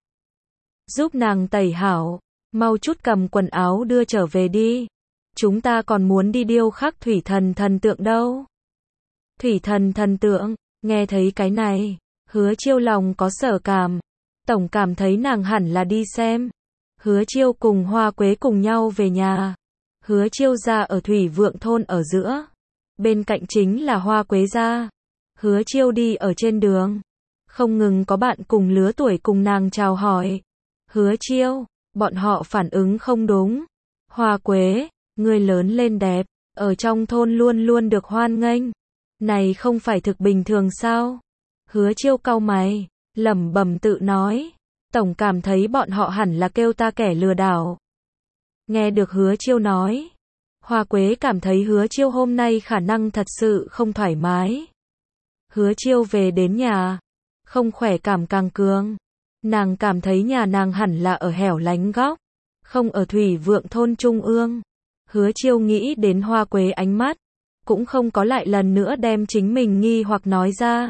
Giúp nàng tẩy hảo, mau chút cầm quần áo đưa trở về đi. Chúng ta còn muốn đi điêu khắc thủy thần thần tượng đâu. Thủy thần thần tượng, nghe thấy cái này, Hứa Chiêu lòng có sở cảm, tổng cảm thấy nàng hẳn là đi xem. Hứa Chiêu cùng Hoa Quế cùng nhau về nhà. Hứa Chiêu gia ở Thủy Vượng thôn ở giữa, bên cạnh chính là Hoa Quế gia. Hứa Chiêu đi ở trên đường, không ngừng có bạn cùng lứa tuổi cùng nàng chào hỏi. Hứa Chiêu, bọn họ phản ứng không đúng. Hoa Quế, ngươi lớn lên đẹp, ở trong thôn luôn luôn được hoan nghênh. Này không phải thực bình thường sao? Hứa Chiêu cau mày, lẩm bẩm tự nói, tổng cảm thấy bọn họ hẳn là kêu ta kẻ lừa đảo. Nghe được Hứa Chiêu nói, Hoa Quế cảm thấy Hứa Chiêu hôm nay khả năng thật sự không thoải mái. Hứa Chiêu về đến nhà, không khỏe cảm càng cường. Nàng cảm thấy nhà nàng hẳn là ở hẻo lánh góc, không ở Thủy Vượng thôn trung ương. Hứa Chiêu nghĩ đến Hoa Quế ánh mắt, cũng không có lại lần nữa đem chính mình nghi hoặc nói ra.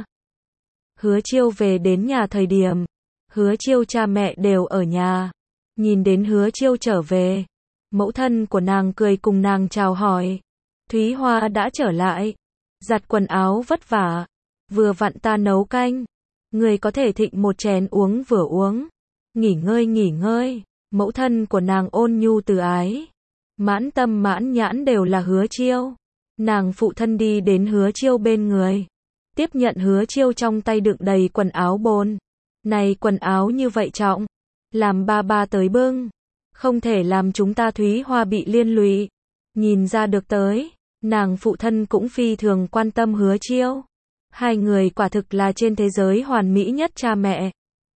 Hứa Chiêu về đến nhà thời điểm, Hứa Chiêu cha mẹ đều ở nhà. Nhìn đến Hứa Chiêu trở về, mẫu thân của nàng cười cùng nàng chào hỏi. Thúy Hoa đã trở lại, giặt quần áo vất vả, vừa vặn ta nấu canh, người có thể thịnh một chén uống vừa uống. Nghỉ ngơi nghỉ ngơi, mẫu thân của nàng ôn nhu từ ái. Mãn tâm mãn nhãn đều là Hứa Chiêu. Nàng phụ thân đi đến Hứa Chiêu bên người, tiếp nhận Hứa Chiêu trong tay đựng đầy quần áo bồn. Này quần áo như vậy trọng, làm ba ba tới bưng, không thể làm chúng ta Thúy Hoa bị liên lụy. Nhìn ra được tới, nàng phụ thân cũng phi thường quan tâm Hứa Chiêu. Hai người quả thực là trên thế giới hoàn mỹ nhất cha mẹ.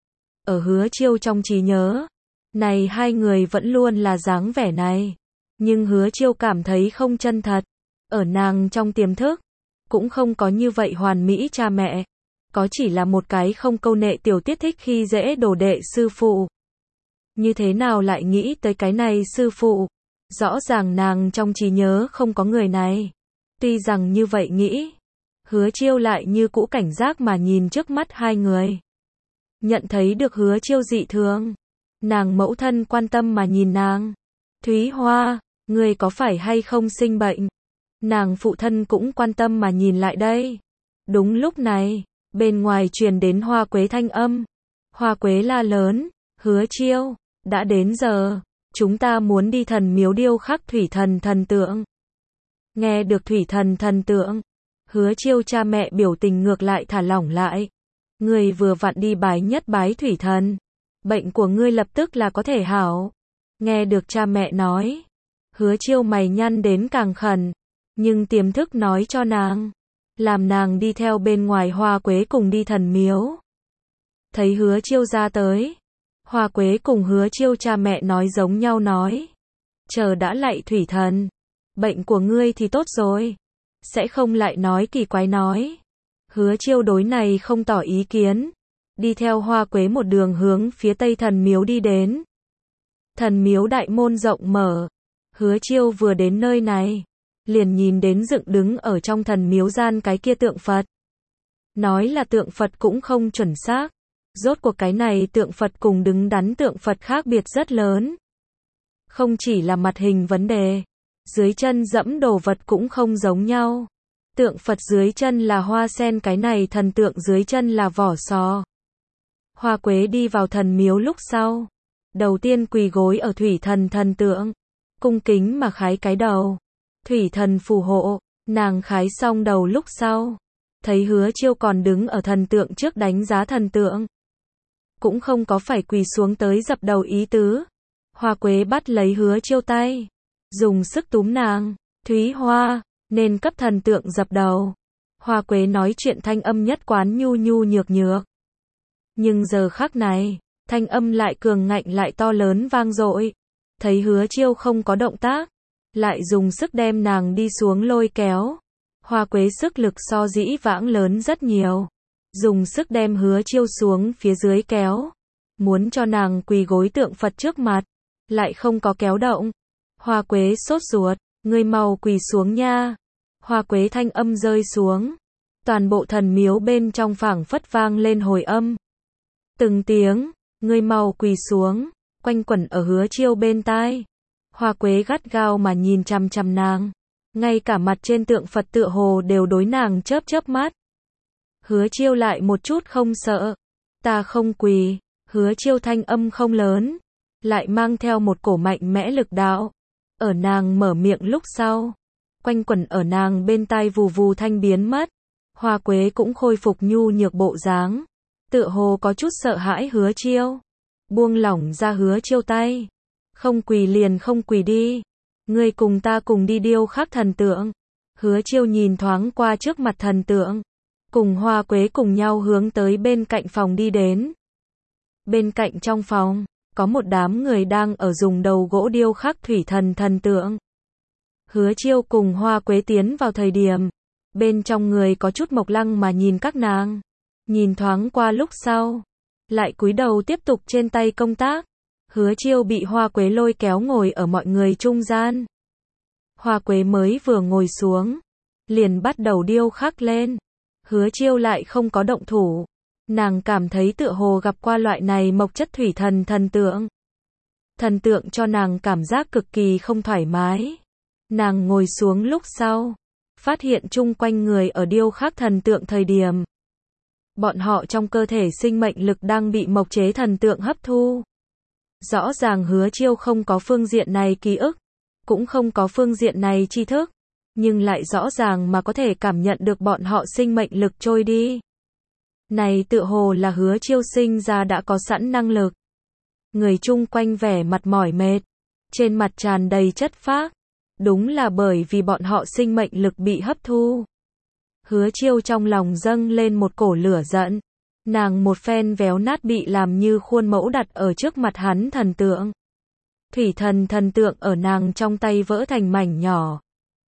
Ở Hứa Chiêu trong trí nhớ, này hai người vẫn luôn là dáng vẻ này. Nhưng Hứa Chiêu cảm thấy không chân thật. Ở nàng trong tiềm thức, cũng không có như vậy hoàn mỹ cha mẹ. Có chỉ là một cái không câu nệ tiểu tiết thích khi dễ đồ đệ sư phụ. Như thế nào lại nghĩ tới cái này sư phụ? Rõ ràng nàng trong trí nhớ không có người này. Tuy rằng như vậy nghĩ, Hứa Chiêu lại như cũ cảnh giác mà nhìn trước mắt hai người. Nhận thấy được Hứa Chiêu dị thường, nàng mẫu thân quan tâm mà nhìn nàng. Thúy Hoa, ngươi có phải hay không sinh bệnh? Nàng phụ thân cũng quan tâm mà nhìn lại đây. Đúng lúc này, bên ngoài truyền đến Hoa Quế thanh âm. Hoa Quế la lớn, Hứa Chiêu, đã đến giờ, chúng ta muốn đi thần miếu điêu khắc thủy thần thần tượng. Nghe được thủy thần thần tượng, Hứa Chiêu cha mẹ biểu tình ngược lại thả lỏng lại. Ngươi vừa vặn đi bái nhất bái thủy thần, bệnh của ngươi lập tức là có thể hảo. Nghe được cha mẹ nói, Hứa Chiêu mày nhăn đến càng khẩn, nhưng tiềm thức nói cho nàng, làm nàng đi theo bên ngoài Hoa Quế cùng đi thần miếu. Thấy Hứa Chiêu ra tới, Hoa Quế cùng Hứa Chiêu cha mẹ nói giống nhau nói, chờ đã lạy thủy thần, bệnh của ngươi thì tốt rồi, sẽ không lại nói kỳ quái nói. Hứa Chiêu đối này không tỏ ý kiến, đi theo Hoa Quế một đường hướng phía tây thần miếu đi đến. Thần miếu đại môn rộng mở, Hứa Chiêu vừa đến nơi này, liền nhìn đến dựng đứng ở trong thần miếu gian cái kia tượng Phật. Nói là tượng Phật cũng không chuẩn xác, rốt cuộc cái này tượng Phật cùng đứng đắn tượng Phật khác biệt rất lớn. Không chỉ là mặt hình vấn đề, dưới chân dẫm đồ vật cũng không giống nhau. Tượng Phật dưới chân là hoa sen, cái này thần tượng dưới chân là vỏ sò. Hoa Quế đi vào thần miếu lúc sau, đầu tiên quỳ gối ở thủy thần thần tượng, cung kính mà khái cái đầu. Thủy thần phù hộ, nàng khái xong đầu lúc sau, thấy Hứa Chiêu còn đứng ở thần tượng trước đánh giá thần tượng. Cũng không có phải quỳ xuống tới dập đầu ý tứ. Hoa Quế bắt lấy Hứa Chiêu tay, dùng sức túm nàng, Thúy Hoa, nên cấp thần tượng dập đầu. Hoa Quế nói chuyện thanh âm nhất quán nhu nhu nhược nhược. Nhưng giờ khắc này, thanh âm lại cường ngạnh lại to lớn vang dội. thấy hứa chiêu không có động tác, lại dùng sức đem nàng đi xuống lôi kéo. Hoa Quế sức lực so dĩ vãng lớn rất nhiều, dùng sức đem hứa chiêu xuống phía dưới kéo, muốn cho nàng quỳ gối tượng Phật trước mặt, lại không có kéo động. Hoa Quế sốt ruột, ngươi mau quỳ xuống nha. Hoa Quế thanh âm rơi xuống, toàn bộ thần miếu bên trong phảng phất vang lên hồi âm. Từng tiếng, ngươi mau quỳ xuống, quanh quẩn ở hứa chiêu bên tai. Hoa Quế gắt gao mà nhìn chằm chằm nàng, ngay cả mặt trên tượng Phật tựa hồ đều đối nàng chớp chớp mắt. Hứa chiêu lại một chút không sợ, ta không quỳ. Hứa chiêu thanh âm không lớn, lại mang theo một cổ mạnh mẽ lực đạo. Ở nàng mở miệng lúc sau, quanh quẩn ở nàng bên tai vù vù thanh biến mất. Hoa Quế cũng khôi phục nhu nhược bộ dáng, tựa hồ có chút sợ hãi hứa chiêu. Buông lỏng ra hứa chiêu tay. Không quỳ liền không quỳ đi. Ngươi cùng ta cùng đi điêu khắc thần tượng. Hứa chiêu nhìn thoáng qua trước mặt thần tượng, cùng Hoa Quế cùng nhau hướng tới bên cạnh phòng đi đến. Bên cạnh trong phòng, có một đám người đang ở dùng đầu gỗ điêu khắc thủy thần thần tượng. Hứa chiêu cùng Hoa Quế tiến vào thời điểm, bên trong người có chút mộc lăng mà nhìn các nàng. Nhìn thoáng qua lúc sau, lại cúi đầu tiếp tục trên tay công tác. Hứa chiêu bị Hoa Quế lôi kéo ngồi ở mọi người trung gian. Hoa Quế mới vừa ngồi xuống, liền bắt đầu điêu khắc lên. Hứa chiêu lại không có động thủ. Nàng cảm thấy tựa hồ gặp qua loại này mộc chất thủy thần thần tượng. Thần tượng cho nàng cảm giác cực kỳ không thoải mái. Nàng ngồi xuống lúc sau, phát hiện chung quanh người ở điêu khắc thần tượng thời điểm, bọn họ trong cơ thể sinh mệnh lực đang bị mộc chế thần tượng hấp thu. Rõ ràng hứa chiêu không có phương diện này ký ức, cũng không có phương diện này tri thức, nhưng lại rõ ràng mà có thể cảm nhận được bọn họ sinh mệnh lực trôi đi. Này tựa hồ là hứa chiêu sinh ra đã có sẵn năng lực. Người chung quanh vẻ mặt mỏi mệt, trên mặt tràn đầy chất phác, đúng là bởi vì bọn họ sinh mệnh lực bị hấp thu. Hứa chiêu trong lòng dâng lên một cổ lửa giận, nàng một phen véo nát bị làm như khuôn mẫu đặt ở trước mặt hắn thần tượng. Thủy thần thần tượng ở nàng trong tay vỡ thành mảnh nhỏ,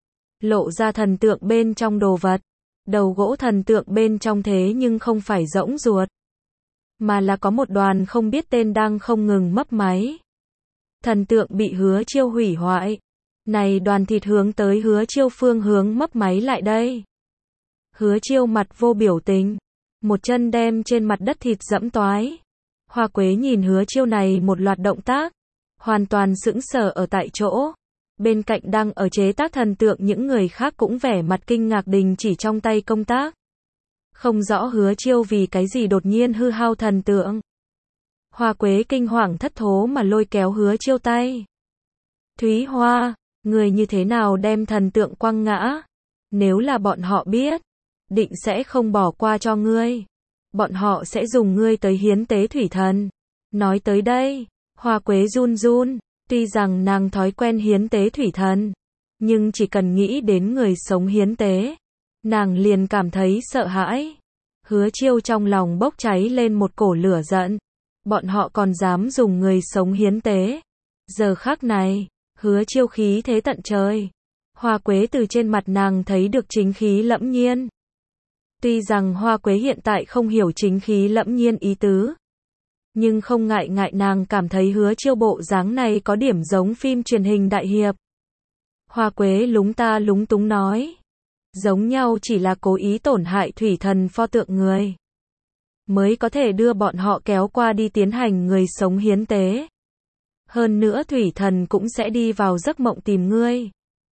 lộ ra thần tượng bên trong đồ vật. Đầu gỗ thần tượng bên trong thế nhưng không phải rỗng ruột, mà là có một đoàn không biết tên đang không ngừng mấp máy. Thần tượng bị hứa chiêu hủy hoại. Này đoàn thịt hướng tới hứa chiêu phương hướng mấp máy lại đây. Hứa chiêu mặt vô biểu tình, một chân đem trên mặt đất thịt dẫm toái. Hoa Quế nhìn hứa chiêu này một loạt động tác, hoàn toàn sững sờ ở tại chỗ. Bên cạnh đang ở chế tác thần tượng những người khác cũng vẻ mặt kinh ngạc đình chỉ trong tay công tác. Không rõ hứa chiêu vì cái gì đột nhiên hư hao thần tượng. Hoa Quế kinh hoàng thất thố mà lôi kéo hứa chiêu tay. Thúy Hoa, người như thế nào đem thần tượng quăng ngã? Nếu là bọn họ biết, định sẽ không bỏ qua cho ngươi. Bọn họ sẽ dùng ngươi tới hiến tế thủy thần. Nói tới đây, Hoa Quế run run. Tuy rằng nàng thói quen hiến tế thủy thần, nhưng chỉ cần nghĩ đến người sống hiến tế, nàng liền cảm thấy sợ hãi. Hứa chiêu trong lòng bốc cháy lên một cổ lửa giận. Bọn họ còn dám dùng người sống hiến tế. Giờ khắc này, hứa chiêu khí thế tận trời. Hoa Quế từ trên mặt nàng thấy được chính khí lẫm nhiên. Tuy rằng Hoa Quế hiện tại không hiểu chính khí lẫm nhiên ý tứ, nhưng không ngại ngại nàng cảm thấy hứa chiêu bộ dáng này có điểm giống phim truyền hình đại hiệp. Hoa Quế lúng ta lúng túng nói. Giống nhau chỉ là cố ý tổn hại thủy thần pho tượng người, mới có thể đưa bọn họ kéo qua đi tiến hành người sống hiến tế. Hơn nữa thủy thần cũng sẽ đi vào giấc mộng tìm ngươi.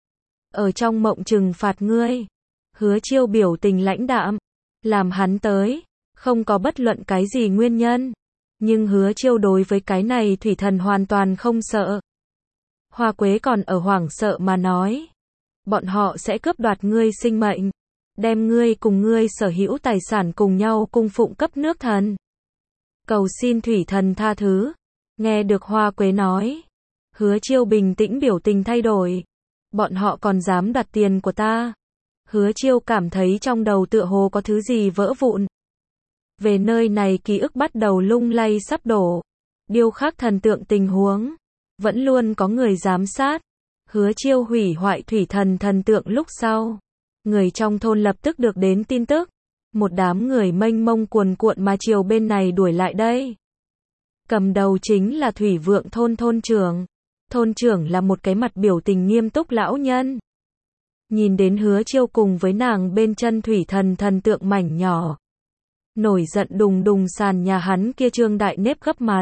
Ở trong mộng trừng phạt ngươi. Hứa chiêu biểu tình lãnh đạm, làm hắn tới, không có bất luận cái gì nguyên nhân. Nhưng hứa chiêu đối với cái này thủy thần hoàn toàn không sợ. Hoa Quế còn ở hoảng sợ mà nói. Bọn họ sẽ cướp đoạt ngươi sinh mệnh, đem ngươi cùng ngươi sở hữu tài sản cùng nhau cung phụng cấp nước thần. Cầu xin thủy thần tha thứ. Nghe được Hoa Quế nói, hứa chiêu bình tĩnh biểu tình thay đổi. Bọn họ còn dám đoạt tiền của ta. Hứa chiêu cảm thấy trong đầu tựa hồ có thứ gì vỡ vụn. Về nơi này ký ức bắt đầu lung lay sắp đổ. Điêu khắc thần tượng tình huống, vẫn luôn có người giám sát. Hứa Chiêu hủy hoại thủy thần thần tượng lúc sau, người trong thôn lập tức được đến tin tức. Một đám người mênh mông cuồn cuộn mà chiều bên này đuổi lại đây. Cầm đầu chính là Thủy Vượng thôn thôn trưởng. Thôn trưởng là một cái mặt biểu tình nghiêm túc lão nhân. Nhìn đến Hứa Chiêu cùng với nàng bên chân thủy thần thần tượng mảnh nhỏ, nổi giận đùng đùng sàn nhà hắn kia trương đại nếp gấp mặt.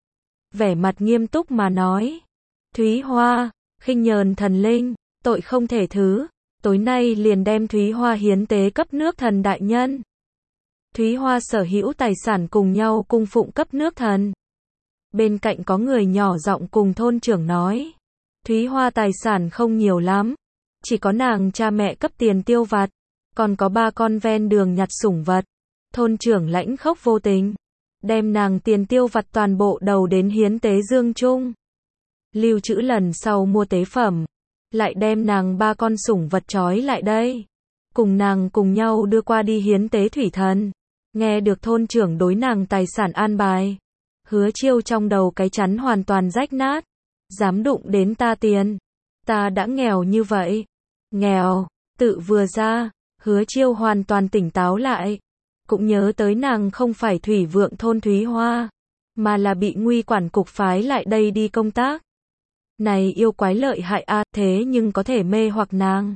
Vẻ mặt nghiêm túc mà nói. Thúy Hoa, khinh nhờn thần linh, tội không thể thứ. Tối nay liền đem Thúy Hoa hiến tế cấp nước thần đại nhân. Thúy Hoa sở hữu tài sản cùng nhau cung phụng cấp nước thần. Bên cạnh có người nhỏ giọng cùng thôn trưởng nói. Thúy Hoa tài sản không nhiều lắm. Chỉ có nàng cha mẹ cấp tiền tiêu vặt. Còn có ba con ven đường nhặt sủng vật. Thôn trưởng lãnh khốc vô tình. Đem nàng tiền tiêu vặt toàn bộ đầu đến hiến tế dương chung. Lưu trữ lần sau mua tế phẩm. Lại đem nàng ba con sủng vật trói lại đây. Cùng nàng cùng nhau đưa qua đi hiến tế thủy thần. Nghe được thôn trưởng đối nàng tài sản an bài. Hứa Chiêu trong đầu cái chắn hoàn toàn rách nát. Dám đụng đến ta tiền. Ta đã nghèo như vậy. Nghèo, tự vừa ra, Hứa Chiêu hoàn toàn tỉnh táo lại. Cũng nhớ tới nàng không phải Thủy Vượng thôn Thúy Hoa, mà là bị nguy quản cục phái lại đây đi công tác. Này yêu quái lợi hại a, à, thế nhưng có thể mê hoặc nàng.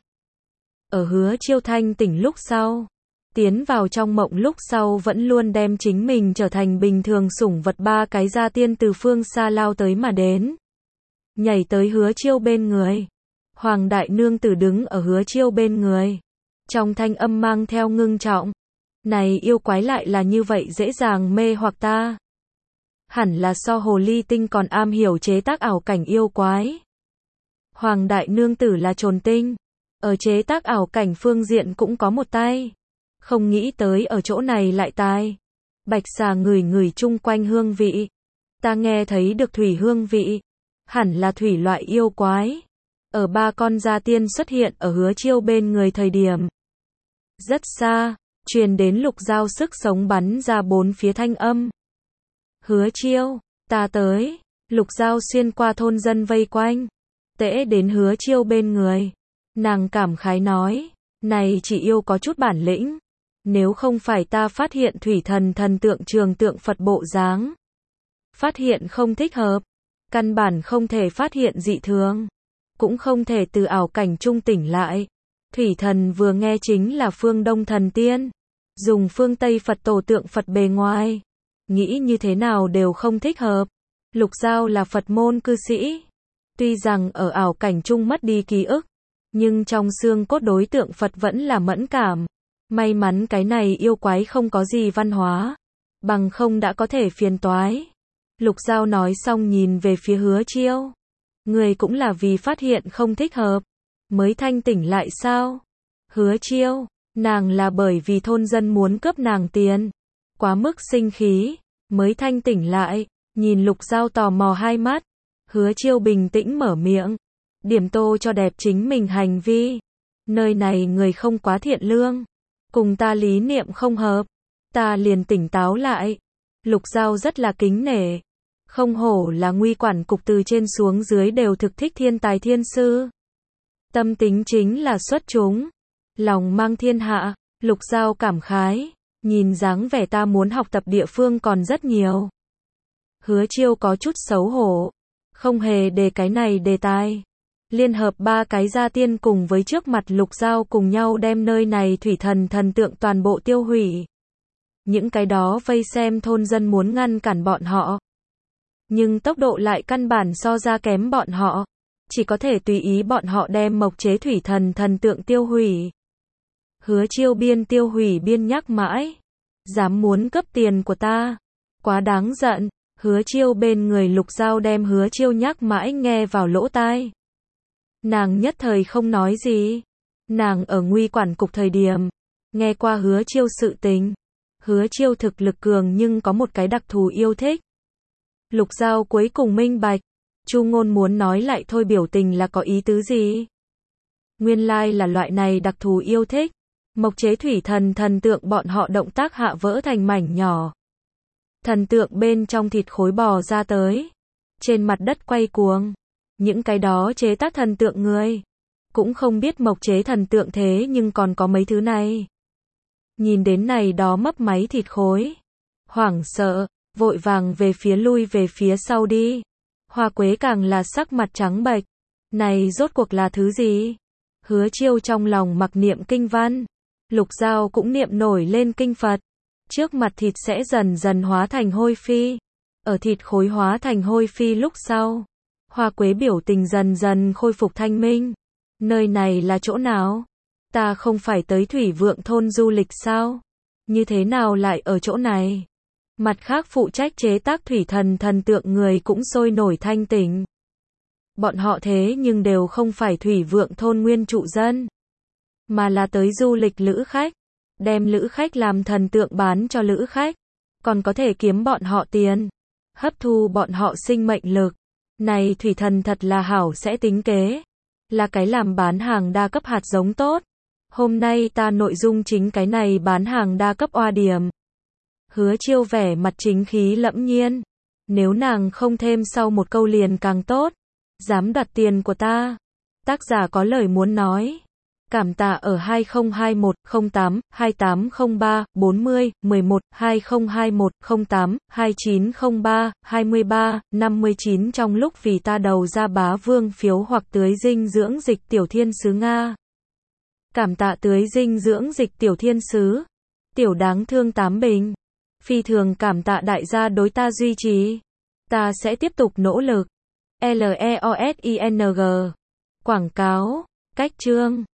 Ở Hứa Chiêu thanh tỉnh lúc sau, tiến vào trong mộng lúc sau vẫn luôn đem chính mình trở thành bình thường sủng vật ba cái gia tiên từ phương xa lao tới mà đến. Nhảy tới Hứa Chiêu bên người. Hoàng đại nương tử đứng ở Hứa Chiêu bên người. Trong thanh âm mang theo ngưng trọng. Này yêu quái lại là như vậy dễ dàng mê hoặc ta. Hẳn là so hồ ly tinh còn am hiểu chế tác ảo cảnh yêu quái. Hoàng đại nương tử là trồn tinh. Ở chế tác ảo cảnh phương diện cũng có một tay. Không nghĩ tới ở chỗ này lại tai. Bạch xà ngửi ngửi chung quanh hương vị. Ta nghe thấy được thủy hương vị. Hẳn là thủy loại yêu quái. Ở ba con gia tiên xuất hiện ở Hứa Chiêu bên người thời điểm. Rất xa, truyền đến Lục Giao sức sống bắn ra bốn phía thanh âm. Hứa Chiêu, ta tới. Lục Giao xuyên qua thôn dân vây quanh. Tễ đến Hứa Chiêu bên người. Nàng cảm khái nói. Này chỉ yêu có chút bản lĩnh. Nếu không phải ta phát hiện thủy thần thần tượng trường tượng Phật bộ dáng. Phát hiện không thích hợp. Căn bản không thể phát hiện dị thường. Cũng không thể từ ảo cảnh trung tỉnh lại. Thủy thần vừa nghe chính là phương Đông thần tiên. Dùng phương Tây Phật tổ tượng Phật bề ngoài. Nghĩ như thế nào đều không thích hợp. Lục Giao là Phật môn cư sĩ. Tuy rằng ở ảo cảnh trung mất đi ký ức. Nhưng trong xương cốt đối tượng Phật vẫn là mẫn cảm. May mắn cái này yêu quái không có gì văn hóa. Bằng không đã có thể phiền toái. Lục Giao nói xong nhìn về phía Hứa Chiêu. Người cũng là vì phát hiện không thích hợp. Mới thanh tỉnh lại sao? Hứa Chiêu, nàng là bởi vì thôn dân muốn cướp nàng tiền. Quá mức sinh khí. Mới thanh tỉnh lại. Nhìn Lục Giao tò mò hai mắt. Hứa Chiêu bình tĩnh mở miệng. Điểm tô cho đẹp chính mình hành vi. Nơi này người không quá thiện lương. Cùng ta lý niệm không hợp. Ta liền tỉnh táo lại. Lục Giao rất là kính nể. Không hổ là nguy quản cục từ trên xuống dưới đều thực thích thiên tài thiên sư. Tâm tính chính là xuất chúng. Lòng mang thiên hạ. Lục Giao cảm khái. Nhìn dáng vẻ ta muốn học tập địa phương còn rất nhiều. Hứa Chiêu có chút xấu hổ. Không hề đề cái này đề tài. Liên hợp ba cái gia tiên cùng với trước mặt Lục Giao cùng nhau đem nơi này thủy thần thần tượng toàn bộ tiêu hủy. Những cái đó vây xem thôn dân muốn ngăn cản bọn họ. Nhưng tốc độ lại căn bản so ra kém bọn họ. Chỉ có thể tùy ý bọn họ đem mộc chế thủy thần thần tượng tiêu hủy. Hứa Chiêu biên tiêu hủy biên nhắc mãi. Dám muốn cấp tiền của ta. Quá đáng giận. Hứa Chiêu bên người Lục Giao đem Hứa Chiêu nhắc mãi nghe vào lỗ tai. Nàng nhất thời không nói gì. Nàng ở nguy quản cục thời điểm. Nghe qua Hứa Chiêu sự tình. Hứa Chiêu thực lực cường nhưng có một cái đặc thù yêu thích. Lục Giao cuối cùng minh bạch. Chu Ngôn muốn nói lại thôi biểu tình là có ý tứ gì? Nguyên lai là loại này đặc thù yêu thích. Mộc chế thủy thần thần tượng bọn họ động tác hạ vỡ thành mảnh nhỏ. Thần tượng bên trong thịt khối bò ra tới. trên mặt đất quay cuồng. Những cái đó chế tác thần tượng người. Cũng không biết mộc chế thần tượng thế nhưng còn có mấy thứ này. Nhìn đến này đó mấp máy thịt khối. Hoảng sợ, vội vàng về phía lui về phía sau đi. Hoa Quế càng là sắc mặt trắng bệch. Này rốt cuộc là thứ gì? Hứa Chiêu trong lòng mặc niệm kinh văn. Lục Giao cũng niệm nổi lên kinh Phật. Trước mặt thịt sẽ dần dần hóa thành hôi phi. Ở thịt khối hóa thành hôi phi lúc sau. Hoa Quế biểu tình dần dần khôi phục thanh minh. Nơi này là chỗ nào? Ta không phải tới Thủy Vượng thôn du lịch sao? Như thế nào lại ở chỗ này? Mặt khác phụ trách chế tác thủy thần thần tượng người cũng sôi nổi thanh tỉnh. Bọn họ thế nhưng đều không phải Thủy Vượng thôn nguyên trụ dân. Mà là tới du lịch lữ khách. Đem lữ khách làm thần tượng bán cho lữ khách. Còn có thể kiếm bọn họ tiền. Hấp thu bọn họ sinh mệnh lực. Này thủy thần thật là hảo sẽ tính kế. Là cái làm bán hàng đa cấp hạt giống tốt. Hôm nay ta nội dung chính cái này bán hàng đa cấp oa điểm. Hứa Chiêu vẻ mặt chính khí lẫm nhiên. Nếu nàng không thêm sau một câu liền càng tốt. Dám đoạt tiền của ta. Tác giả có lời muốn nói. Cảm tạ ở hai không hai một không tám hai tám không ba bốn mươi mười một hai không hai một không tám hai chín không ba hai ba năm chín trong lúc vì ta đầu ra bá vương phiếu hoặc tưới dinh dưỡng dịch tiểu thiên sứ Nga. Cảm tạ tưới dinh dưỡng dịch tiểu thiên sứ. Tiểu đáng thương tám bình. Phi thường cảm tạ đại gia đối ta duy trì. Ta sẽ tiếp tục nỗ lực. L E O S I N G. Quảng cáo. Cách chương.